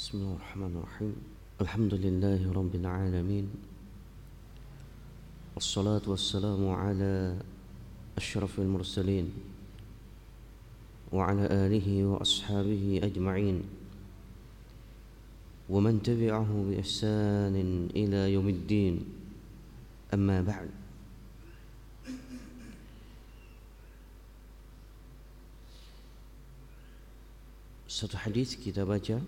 Bismillahirrahmanirrahim. Alhamdulillahi rabbil alamin. Wassalatu wassalamu ala asyrafil mursalin wa ala alihi wa ashabihi ajma'in wa man tabi'ahu bi ihsanin ila yaumiddin. Amma ba'd. Satu hadis kita baca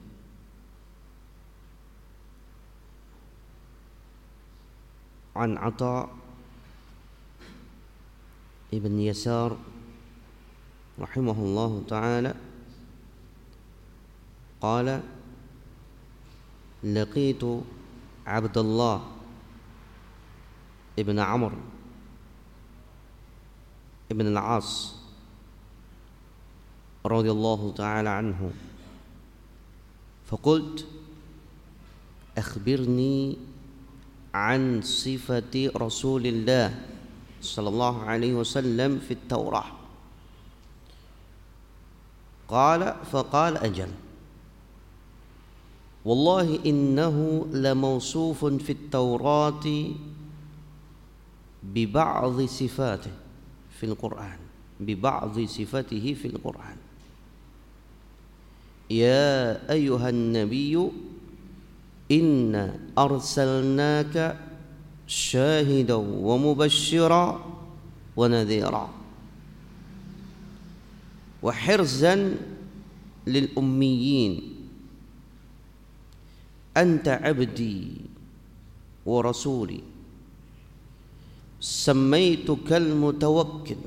عن عطاء ابن يسار رحمه الله تعالى قال: لقيت عبد الله ابن عمرو ابن العاص رضي الله تعالى عنه فقلت: أخبرني عن صفة رسول الله صلى الله عليه وسلم في التوراة. فقال: أجل، والله إنه لموصوف في التوراة ببعض صفاته في القرآن، ببعض صفته في القرآن. يا أيها النبي إنا أرسلناك شاهدا ومبشرا ونذيرا وحرزا للأميين أنت عبدي ورسولي سميتك المتوكل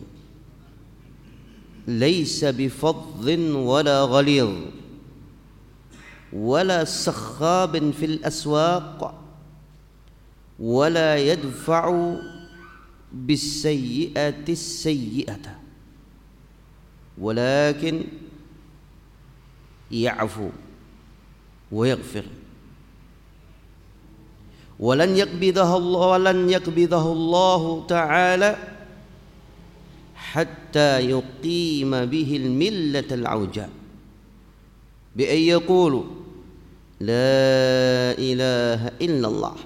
ليس بفظ ولا غليظ ولا سخاب في الأسواق ولا يدفع بالسيئة السيئة ولكن يعفو ويغفر ولن يقبضه الله تعالى حتى يقيم به الملة العوجاء بأن يقولوا: لا إله إلا الله،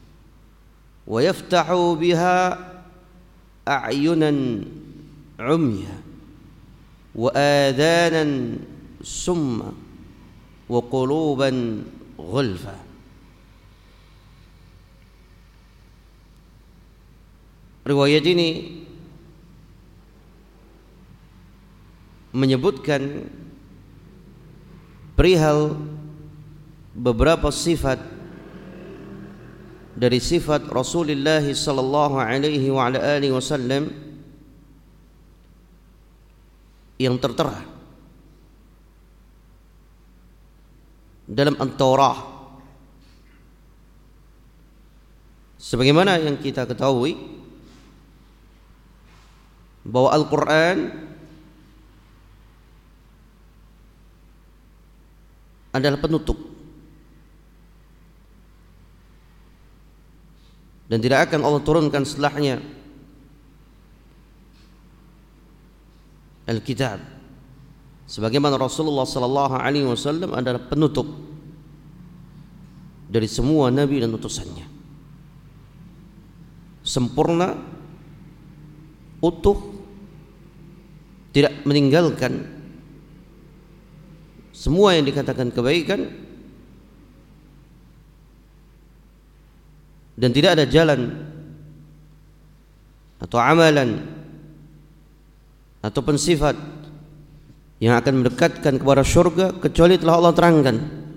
ويفتحوا بها أعينا عميا وآذانا سما وقلوبا غلفا. Riwayat ini menyebutkan perihal beberapa sifat dari sifat Rasulullah sallallahu alaihi wa ala alihi wasallam yang tertera dalam At-Taurah. Sebagaimana yang kita ketahui bahwa Al-Quran adalah penutup dan tidak akan Allah turunkan setelahnya Al-Kitab, sebagaimana Rasulullah sallallahu alaihi wasallam adalah penutup dari semua nabi dan utusannya, sempurna, utuh, tidak meninggalkan semua yang dikatakan kebaikan, dan tidak ada jalan atau amalan ataupun sifat yang akan mendekatkan kepada syurga kecuali telah Allah terangkan.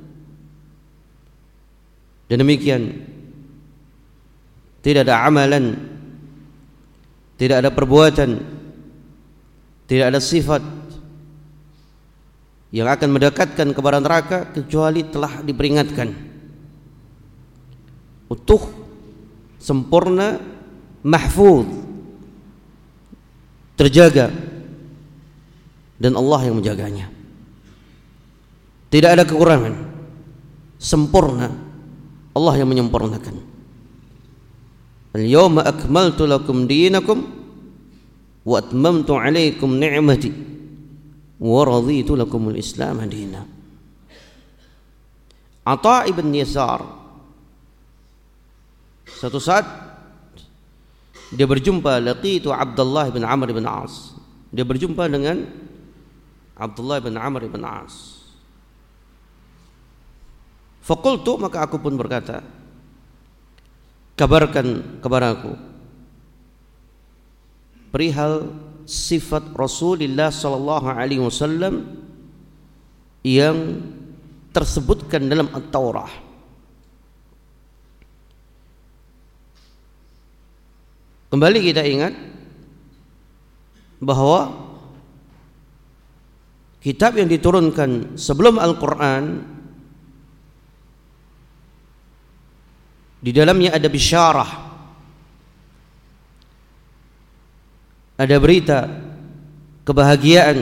Dan demikian, tidak ada amalan, tidak ada perbuatan, tidak ada sifat yang akan mendekatkan kepada neraka kecuali telah diperingatkan. Utuh, sempurna, mahfuz, terjaga, dan Allah yang menjaganya. Tidak ada kekurangan, sempurna, Allah yang menyempurnakan. Al-yawma akmaltu lakum dinakum wa atmamtu alaikum ni'mati wa raditu lakumul Islam madina. Atha ibn Yasar satu saat dia berjumpa, laqitu Abdullah bin Amr bin As. Dia berjumpa dengan Abdullah bin Amr bin As. Faqultu, maka aku pun berkata, kabarkan kepadaku perihal sifat Rasulullah sallallahu alaihi wasallam yang tersebutkan dalam At-Taurah. Kembali kita ingat bahwa kitab yang diturunkan sebelum Al-Quran di dalamnya ada bisyarah, ada berita kebahagiaan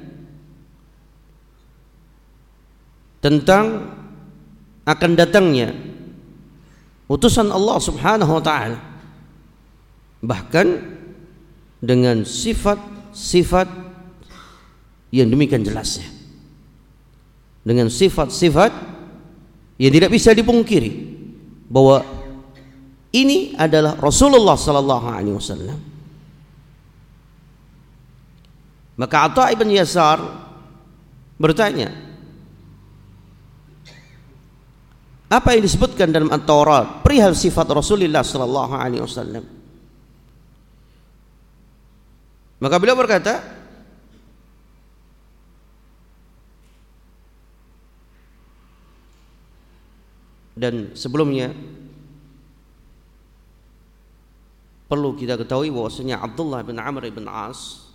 tentang akan datangnya utusan Allah Subhanahu wa ta'ala, bahkan dengan sifat-sifat yang demikian jelasnya, dengan sifat-sifat yang tidak bisa dipungkiri bahwa ini adalah Rasulullah sallallahu alaihi wasallam. Maka Atha ibn Yasar bertanya, apa yang disebutkan dalam At-Taurat perihal sifat Rasulullah sallallahu alaihi wasallam? Maka beliau berkata, dan sebelumnya perlu kita ketahui bahwasanya Abdullah bin Amr bin As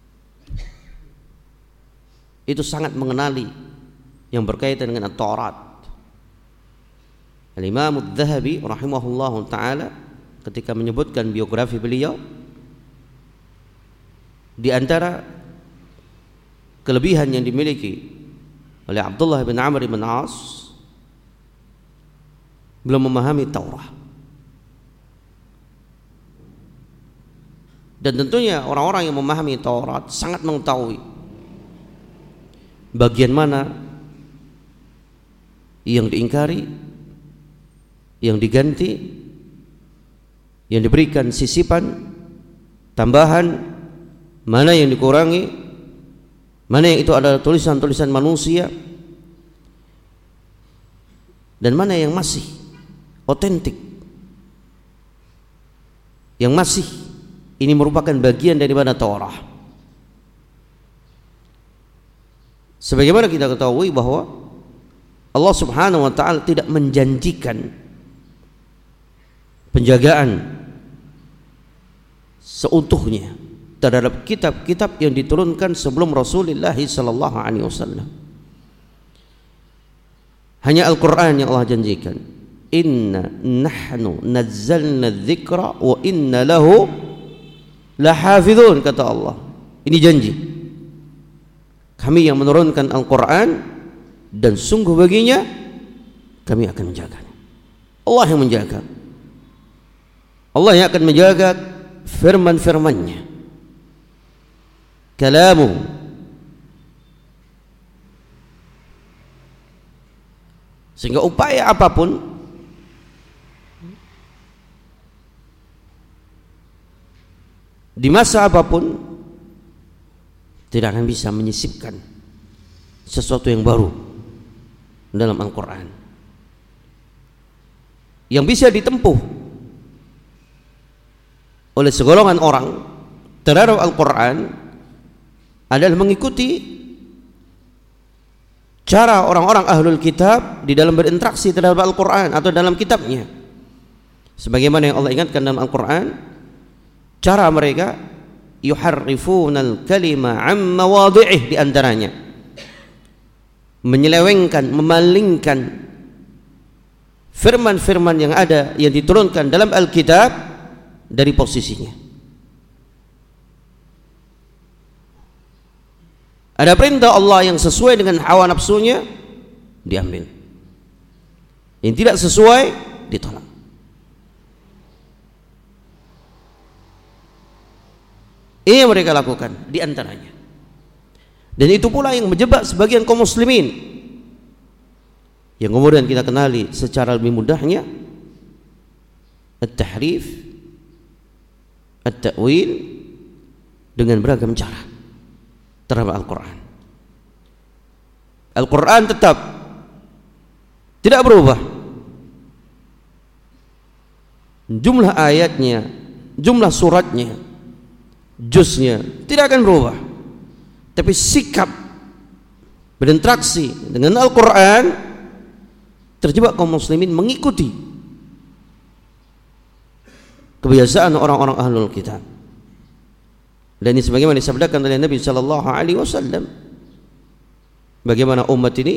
itu sangat mengenali yang berkaitan dengan At-Taurat. Al-Imam Adz-Dzahabi rahimahullahu taala ketika menyebutkan biografi beliau, di antara kelebihan yang dimiliki oleh Abdullah bin Amr bin As, belum memahami Taurat. Dan tentunya orang-orang yang memahami Taurat sangat mengetahui bagian mana yang diingkari, yang diganti, yang diberikan sisipan tambahan, mana yang dikurangi, mana yang itu adalah tulisan-tulisan manusia, dan mana yang masih otentik, yang masih ini merupakan bagian daripada Taurat. Sebagaimana kita ketahui bahwa Allah Subhanahu wa ta'ala tidak menjanjikan penjagaan seutuhnya terhadap kitab-kitab yang diturunkan sebelum Rasulullah sallallahu alaihi wasallam. Hanya Al-Quran yang Allah janjikan, inna nahnu nazzalna dzikra wa inna lahu lahafizun, kata Allah. Ini janji, kami yang menurunkan Al-Quran dan sungguh baginya kami akan menjaganya. Allah yang menjaga, Allah yang akan menjaga firman-firmannya, kalamu. Sehingga upaya apapun di masa apapun tidak akan bisa menyisipkan sesuatu yang baru dalam Al-Quran. Yang bisa ditempuh oleh segolongan orang terhadap Al-Quran adalah mengikuti cara orang-orang ahlul kitab di dalam berinteraksi terhadap Al-Quran atau dalam kitabnya. Sebagaimana yang Allah ingatkan dalam Al-Quran, cara mereka yuharrifunal kalima am mawadhi'ih, di antaranya menyelewengkan, memalingkan firman-firman yang ada yang diturunkan dalam Alkitab dari posisinya. Ada perintah Allah yang sesuai dengan hawa nafsunya diambil, yang tidak sesuai ditolak. Ini yang mereka lakukan di antaranya. Dan itu pula yang menjebak sebagian kaum muslimin yang kemudian kita kenali secara lebih mudahnya, at-tahrif, at-ta'wil, dengan beragam cara terhadap Al-Quran. Al-Quran tetap tidak berubah, jumlah ayatnya, jumlah suratnya, juznya tidak akan berubah, tapi sikap berinteraksi dengan Al-Quran, terjebak kaum muslimin mengikuti kebiasaan orang-orang ahlul kitab. Dan ini sebagaimana disabdakan oleh Nabi sallallahu alaihi wasallam, bagaimana umat ini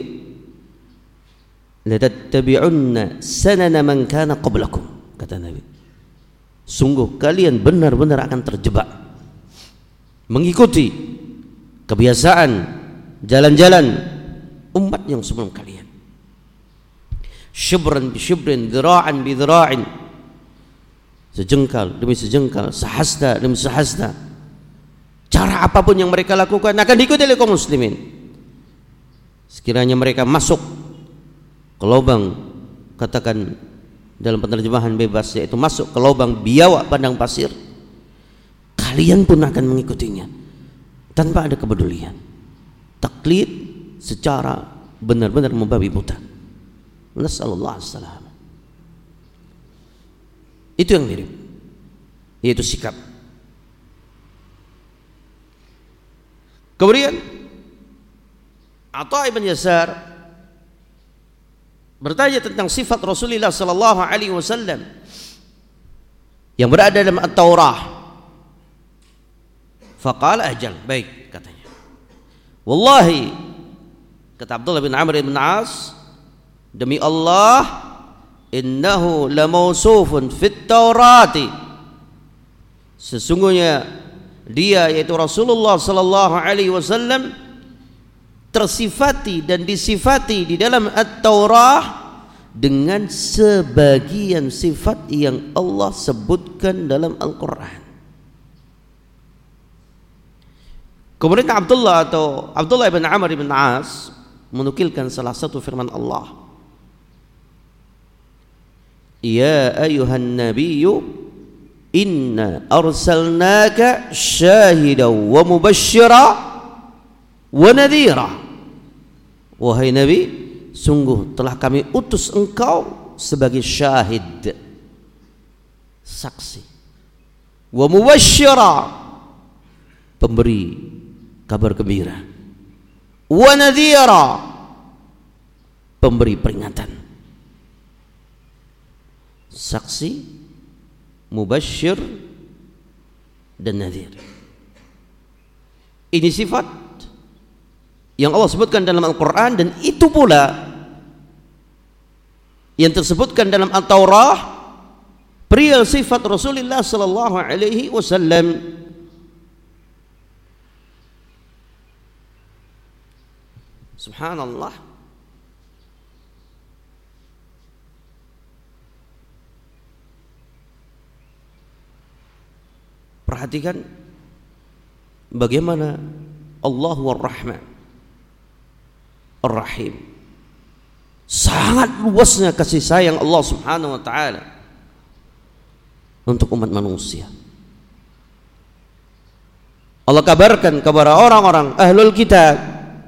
la tattabi'unna sanana man kana qablakum, kata Nabi, sungguh kalian benar-benar akan terjebak mengikuti kebiasaan jalan-jalan umat yang sebelum kalian. Shibran bi shibrin, dhira'an bi dhira'in, sejengkal demi sejengkal, sehasta demi sehasta. Cara apapun yang mereka lakukan akan diikuti oleh kaum muslimin. Sekiranya mereka masuk ke lubang, katakan dalam penerjemahan bebas, yaitu masuk ke lubang biawak padang pasir, kalian pun akan mengikutinya tanpa ada kepedulian. Taklid secara benar-benar membabi buta. Nasallallahu alaihi wasallam. Itu yang mirip, yaitu sikap. Kemudian Atha ibn Yasar bertanya tentang sifat Rasulullah sallallahu alaihi wasallam yang berada dalam At-Taurah. Faqala ajal, baik, katanya. Wallahi, kata Abdullah bin Amr bin As, demi Allah, innahu lamausufun fit Taurati, sesungguhnya dia, yaitu Rasulullah sallallahu alaihi wasallam, tersifati dan disifati di dalam At-Taurah dengan sebagian sifat yang Allah sebutkan dalam Al-Quran. Kemudian Abdullah bin Amr bin As menukilkan salah satu firman Allah, ya ayuhan nabiyyu inna arsalnaka syahidan wa mubashshira wa nadhira. Wahai Nabi, sungguh telah kami utus engkau sebagai syahid, saksi, wa mubashshira, pemberi kabar gembira, wa nadhira, pemberi peringatan. Saksi, mubasyir, dan nadhir. Ini sifat yang Allah sebutkan dalam Al-Quran, dan itu pula yang tersebutkan dalam At-Taurah perihal sifat Rasulullah sallallahu alaihi wasallam. Subhanallah. Perhatikan bagaimana Allah Ar-Rahman Ar-Rahim, sangat luasnya kasih sayang Allah Subhanahu wa taala untuk umat manusia. Allah kabarkan kepada orang-orang ahlul kitab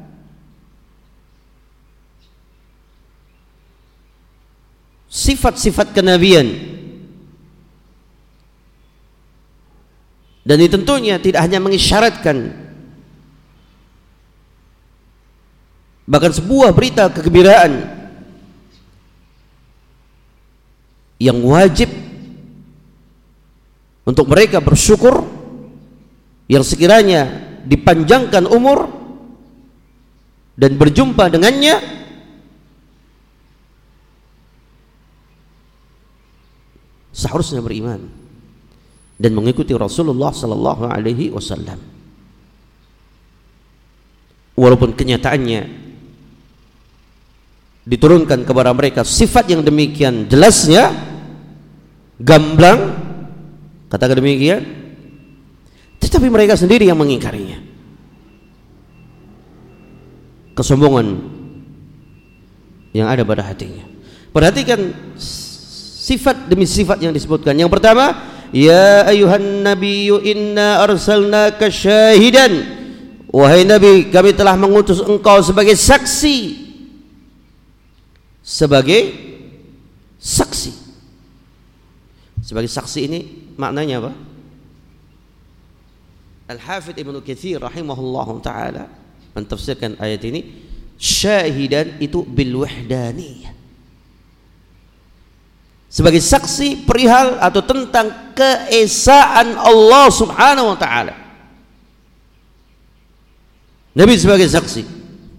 sifat-sifat kenabian, dan ini tentunya tidak hanya mengisyaratkan, bahkan sebuah berita kegembiraan yang wajib untuk mereka bersyukur, yang sekiranya dipanjangkan umur dan berjumpa dengannya, seharusnya beriman dan mengikuti Rasulullah sallallahu alaihi wasallam. Walaupun kenyataannya diturunkan kepada mereka sifat yang demikian jelasnya, gamblang, katakan demikian, tetapi mereka sendiri yang mengingkarinya. yang ada pada hatinya. Perhatikan sifat demi sifat yang disebutkan. Yang pertama, ya ayuhan nabiyyu inna arsalnaka syahidan. Wahai Nabi, kami telah mengutus engkau sebagai saksi. Sebagai saksi. Sebagai saksi ini maknanya apa? Al-Hafidz Ibnu Katsir rahimahullahu taala mentafsirkan ayat ini, syahidan itu bil wahdaniyah, sebagai saksi perihal atau tentang keesaan Allah Subhanahu wa taala. Nabi sebagai saksi.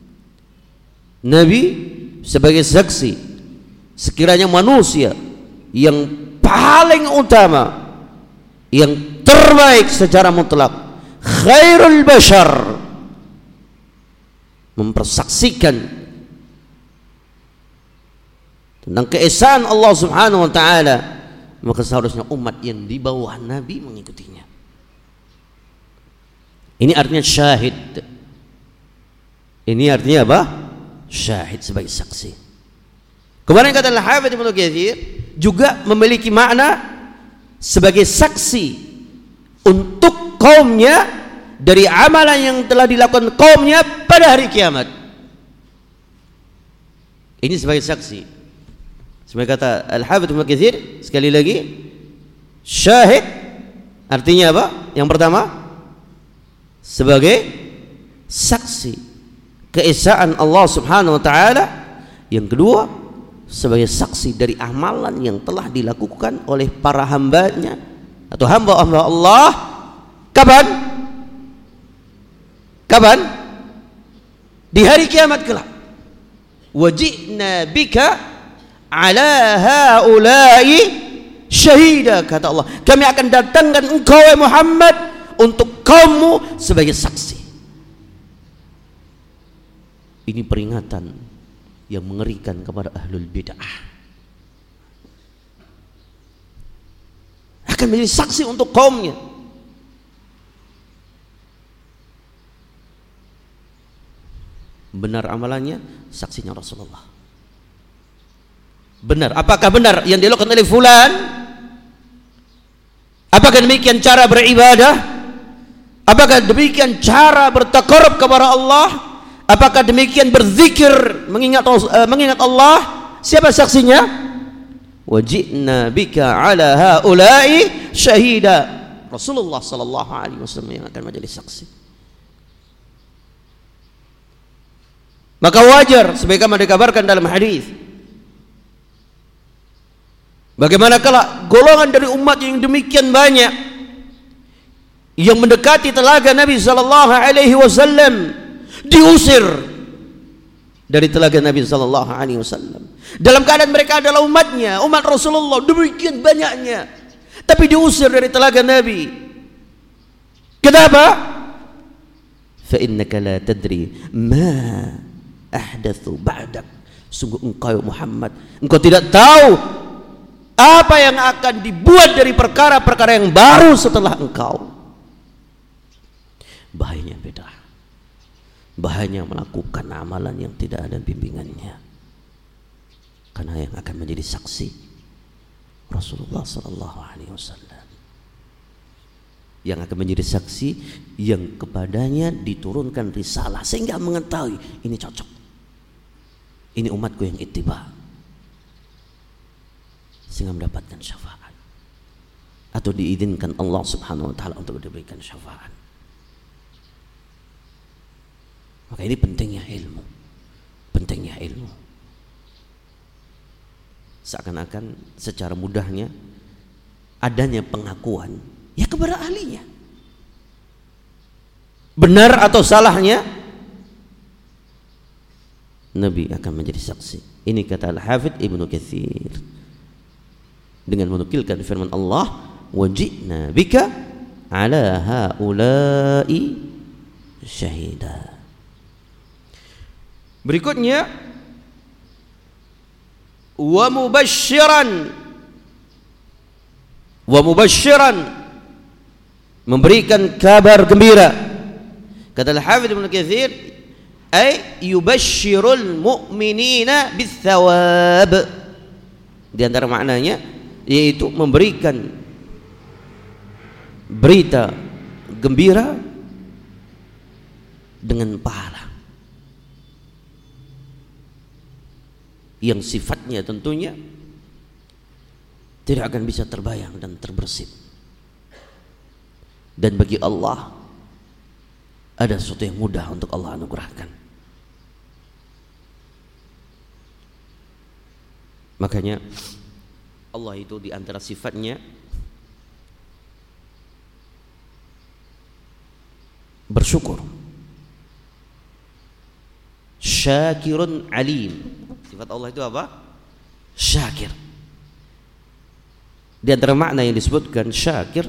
Nabi sebagai saksi sekiranya manusia yang paling utama, yang terbaik secara mutlak, khairul bashar, mempersaksikan tentang keesaan Allah Subhanahu wa taala, maka seharusnya umat yang di bawah Nabi mengikutinya. Ini artinya syahid. Ini artinya apa? Syahid, sebagai saksi. Kemarin kata Al-Hafidz Ibnu Katsir juga memiliki makna sebagai saksi untuk kaumnya dari amalan yang telah dilakukan kaumnya pada hari kiamat. Ini sebagai saksi. Sebagai kata Al-Hafidz Ibnu Katsir, sekali lagi, syahid artinya apa? Yang pertama, sebagai saksi keesaan Allah Subhanahu wa taala. Yang kedua, sebagai saksi dari amalan yang telah dilakukan oleh para hambanya atau hamba-hamba Allah. Kapan? Kapan? Di hari kiamat kelak. Waji'na bika ala haula'i syahida, kata Allah, kami akan datangkan engkau Muhammad untuk kaummu sebagai saksi. Ini peringatan yang mengerikan kepada ahlul bid'ah. Akan menjadi saksi untuk kaumnya. Benar amalannya, saksinya Rasulullah. Benar, apakah benar yang dilakukan oleh fulan? Apakah demikian cara beribadah? Apakah demikian cara bertaqarrub kepada Allah? Apakah demikian berzikir mengingat Allah? Siapa saksinya? Waji'na bika ala haula'i syahida. Rasulullah sallallahu alaihi wasallam yang akan menjadi saksi. Maka wajar sebagaimana dikabarkan dalam hadis, bagaimana kalau golongan dari umat yang demikian banyak yang mendekati telaga Nabi sallallahu alaihi wasallam diusir dari telaga Nabi sallallahu alaihi wasallam dalam keadaan mereka adalah umatnya, umat Rasulullah demikian banyaknya, tapi diusir dari telaga Nabi. Kenapa? Fa innaka la tadri ma ahdatsu ba'dak. Sungguh engkau Muhammad, engkau tidak tahu apa yang akan dibuat dari perkara-perkara yang baru setelah engkau. Bahayanya beda. Bahayanya melakukan amalan yang tidak ada bimbingannya. Karena yang akan menjadi saksi Rasulullah sallallahu alaihi wasallam. Yang akan menjadi saksi yang kepadanya diturunkan risalah sehingga mengetahui ini cocok. Ini umatku yang ittiba. Sehingga mendapatkan syafaat atau diizinkan Allah Subhanahu wa taala untuk diberikan syafaat. Maka ini pentingnya ilmu. Pentingnya ilmu. Seakan-akan secara mudahnya adanya pengakuan ya kepada ahlinya. Benar atau salahnya Nabi akan menjadi saksi. Ini kata Al-Hafidz Ibnu Katsir dengan menukilkan firman Allah, waji'na bika ala haula'i syahida. Berikutnya, wa mubasysyiran, memberikan kabar gembira. Kata Al-Hafidz Ibnu Katsir, ay yubashshirul mu'minina bitsawab. Di antara maknanya yaitu memberikan berita gembira dengan pahala yang sifatnya tentunya tidak akan bisa terbayang dan terbersit. Dan bagi Allah ada sesuatu yang mudah untuk Allah anugerahkan. Makanya Allah itu di antara sifatnya bersyukur. Syakirun alim. Sifat Allah itu apa? Syakir. Di antara makna yang disebutkan syakir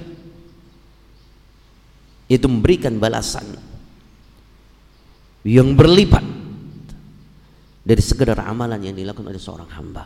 itu memberikan balasan yang berlipat dari sekedar amalan yang dilakukan oleh seorang hamba.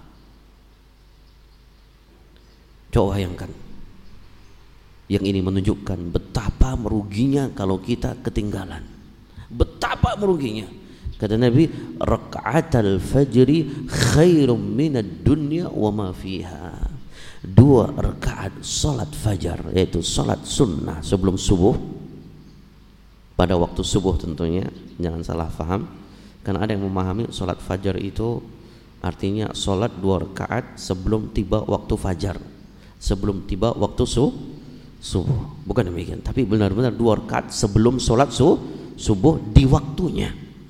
Coba bayangkan, yang ini menunjukkan betapa meruginya kalau kita ketinggalan. Betapa meruginya. Kata Nabi, raka'atal fajri khairum minad dunya wa ma fiha. 2 rakaat salat fajar, yaitu salat sunnah sebelum subuh, pada waktu subuh tentunya, jangan salah faham. Karena ada yang memahami salat fajar itu artinya salat 2 rakaat sebelum tiba waktu fajar, sebelum tiba waktu subuh. Bukan demikian, tapi benar-benar 2 rakaat sebelum salat subuh di waktunya.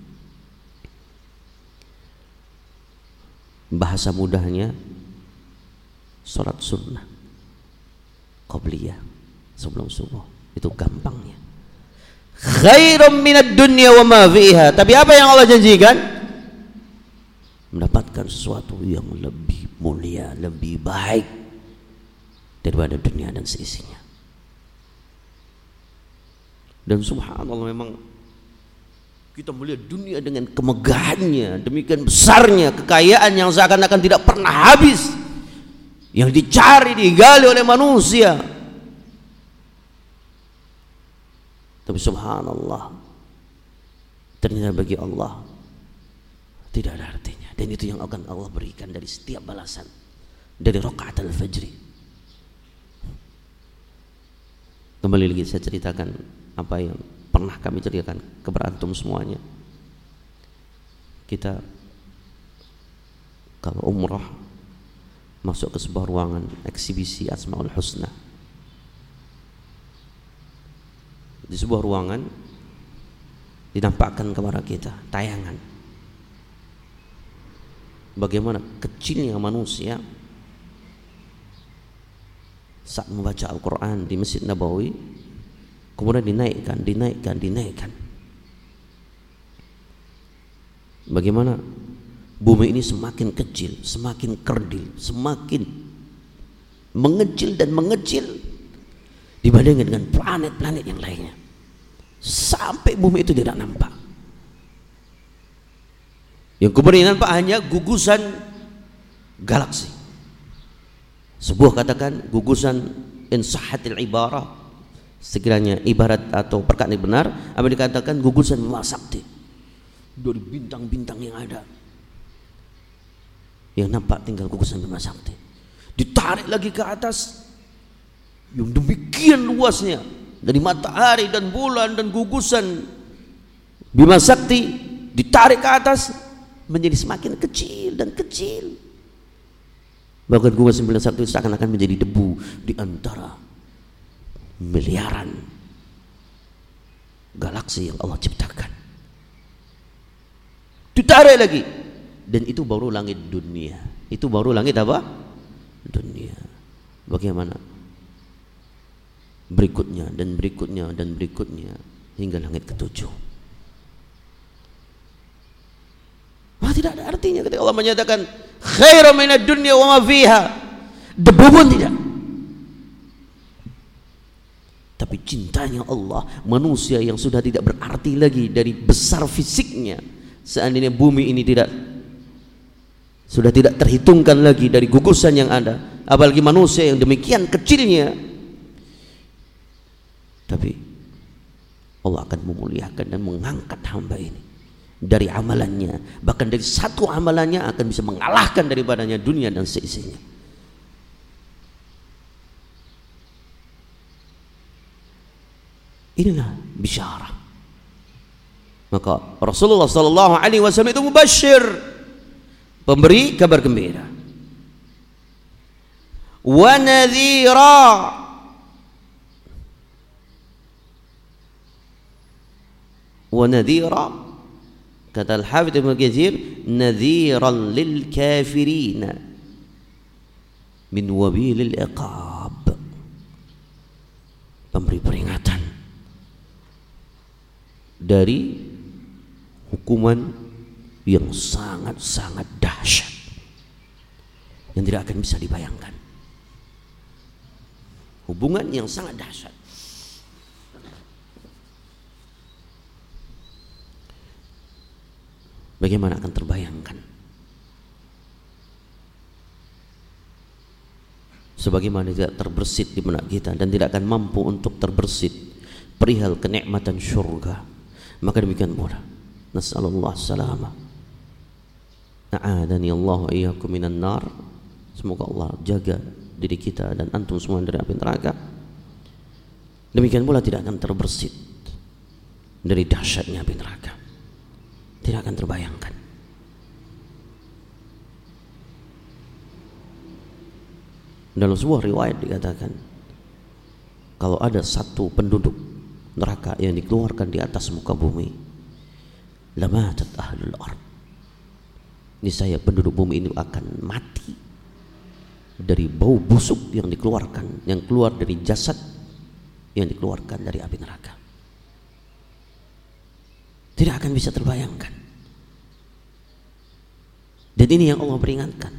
Bahasa mudahnya salat sunnah qabliyah sebelum subuh, itu gampangnya. Khairum minad dunya wa ma fiha. Tapi apa yang Allah janjikan? Mendapatkan sesuatu yang lebih mulia, lebih baik daripada dunia dan seisinya. Dan subhanallah, memang kita melihat dunia dengan kemegahannya, demikian besarnya kekayaan yang seakan-akan tidak pernah habis, yang dicari, digali oleh manusia. Tapi subhanallah, ternyata bagi Allah tidak ada artinya. Dan itu yang akan Allah berikan dari setiap balasan, dari rakaat al-fajri. Kembali lagi saya ceritakan apa yang pernah kami ceritakan kepada antum semuanya. Kita kalau umrah masuk ke sebuah ruangan eksibisi Asmaul Husna. Di sebuah ruangan dinampakkan kepada kita tayangan bagaimana kecilnya manusia saat membaca Al-Quran di Masjid Nabawi, kemudian dinaikkan. Bagaimana bumi ini semakin kecil, semakin kerdil, semakin mengecil dan mengecil dibandingkan dengan planet-planet yang lainnya, sampai bumi itu tidak nampak. Yang kemudian nampak hanya gugusan galaksi. Sebuah katakan gugusan insahatil ibarah, sekiranya ibarat atau perkataan benar, apa dikatakan gugusan Bima Sakti, dari bintang-bintang yang ada, yang nampak tinggal gugusan Bima Sakti. Ditarik lagi ke atas, yang demikian luasnya, dari matahari dan bulan dan gugusan Bima Sakti ditarik ke atas menjadi semakin kecil dan kecil. Bahkan gugusan Bima Sakti seakan-akan menjadi debu di antara miliaran galaksi yang Allah ciptakan. Ditarik lagi, dan itu baru langit dunia. Itu baru langit apa? Dunia. Bagaimana berikutnya dan berikutnya dan berikutnya hingga langit ketujuh. Wah, tidak ada artinya ketika Allah menyatakan khairu minad dunya wa ma fiha. Debu pun tidak. Tapi cintanya Allah, manusia yang sudah tidak berarti lagi dari besar fisiknya, seandainya bumi ini sudah tidak terhitungkan lagi dari gugusan yang ada, apalagi manusia yang demikian kecilnya, tapi Allah akan memuliakan dan mengangkat hamba ini dari amalannya, bahkan dari satu amalannya akan bisa mengalahkan daripadanya dunia dan seisinya. Inilah bisyarah. Maka Rasulullah sallallahu alaihi wasallam itu mubasyir, pemberi kabar gembira, wa nadhira, wa nadhira, kata Al-Hafidz Ibnu Katsir, nadhiran lil kafirin min wabilil iqab, pemberi peringatan dari hukuman yang sangat-sangat dahsyat yang tidak akan bisa dibayangkan. Hubungan yang sangat dahsyat. Bagaimana akan terbayangkan? Sebagaimana tidak terbersit di benak kita dan tidak akan mampu untuk terbersit perihal kenikmatan syurga, maka demikian pula nas'alullah salamah, a'adani Allah wa iyyakum minan nar. Semoga Allah jaga diri kita dan antum semua dari api neraka. Demikian pula tidak akan terbersit dari dahsyatnya api neraka, tidak akan terbayangkan. Dalam sebuah riwayat dikatakan, kalau ada satu penduduk neraka yang dikeluarkan di atas muka bumi, lamatat ahlul ard, niscaya penduduk bumi ini akan mati dari bau busuk yang dikeluarkan, yang keluar dari jasad yang dikeluarkan dari api neraka. Tidak akan bisa terbayangkan. Dan ini yang Allah peringatkan.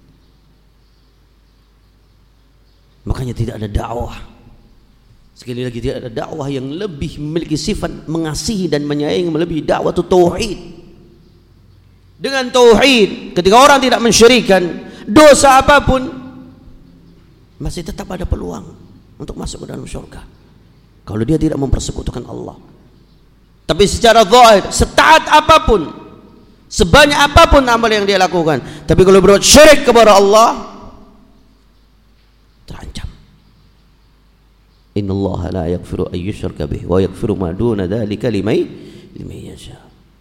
Makanya tidak ada dakwah, sekali lagi tidak ada dakwah yang lebih memiliki sifat mengasihi dan menyayangi melebihi dakwah tauhid. Dengan tauhid, ketika orang tidak mensyirikan, dosa apapun masih tetap ada peluang untuk masuk ke dalam surga kalau dia tidak mempersekutukan Allah. Tapi secara zahir, setaat apapun, sebanyak apapun amal yang dia lakukan, tapi kalau berbuat syirik kepada Allah, terancam. Innallaha la yaghfiru an yushraka bih wa yaghfiru ma duna dzalika liman yasha.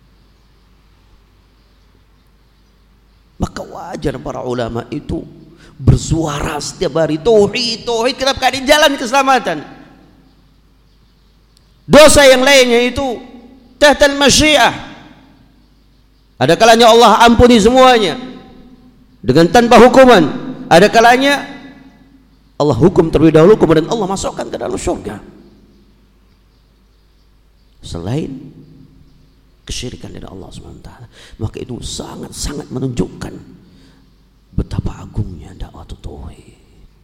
Maka wajar para ulama itu bersuara setiap hari, tauhid, tauhid, kenapa kalian jalan keselamatan. Dosa yang lainnya itu tahtal masyiah, ada kalanya Allah ampuni semuanya dengan tanpa hukuman, ada kalanya Allah hukum terlebih dahulu kemudian Allah masukkan ke dalam surga. Selain kesyirikan dari Allah SWT, maka itu sangat-sangat menunjukkan betapa agungnya dakwah tauhid.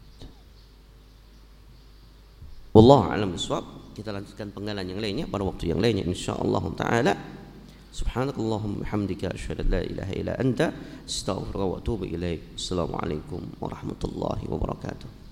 Wallahu a'lam bishawab. Kita lanjutkan penggalan yang lainnya pada waktu yang lainnya insyaallah taala. Subhanakallahumma bihamdika asyhadu an la ilaha illa anta astaghfiruka wa atubu ilaik. Assalamualaikum warahmatullahi wabarakatuh.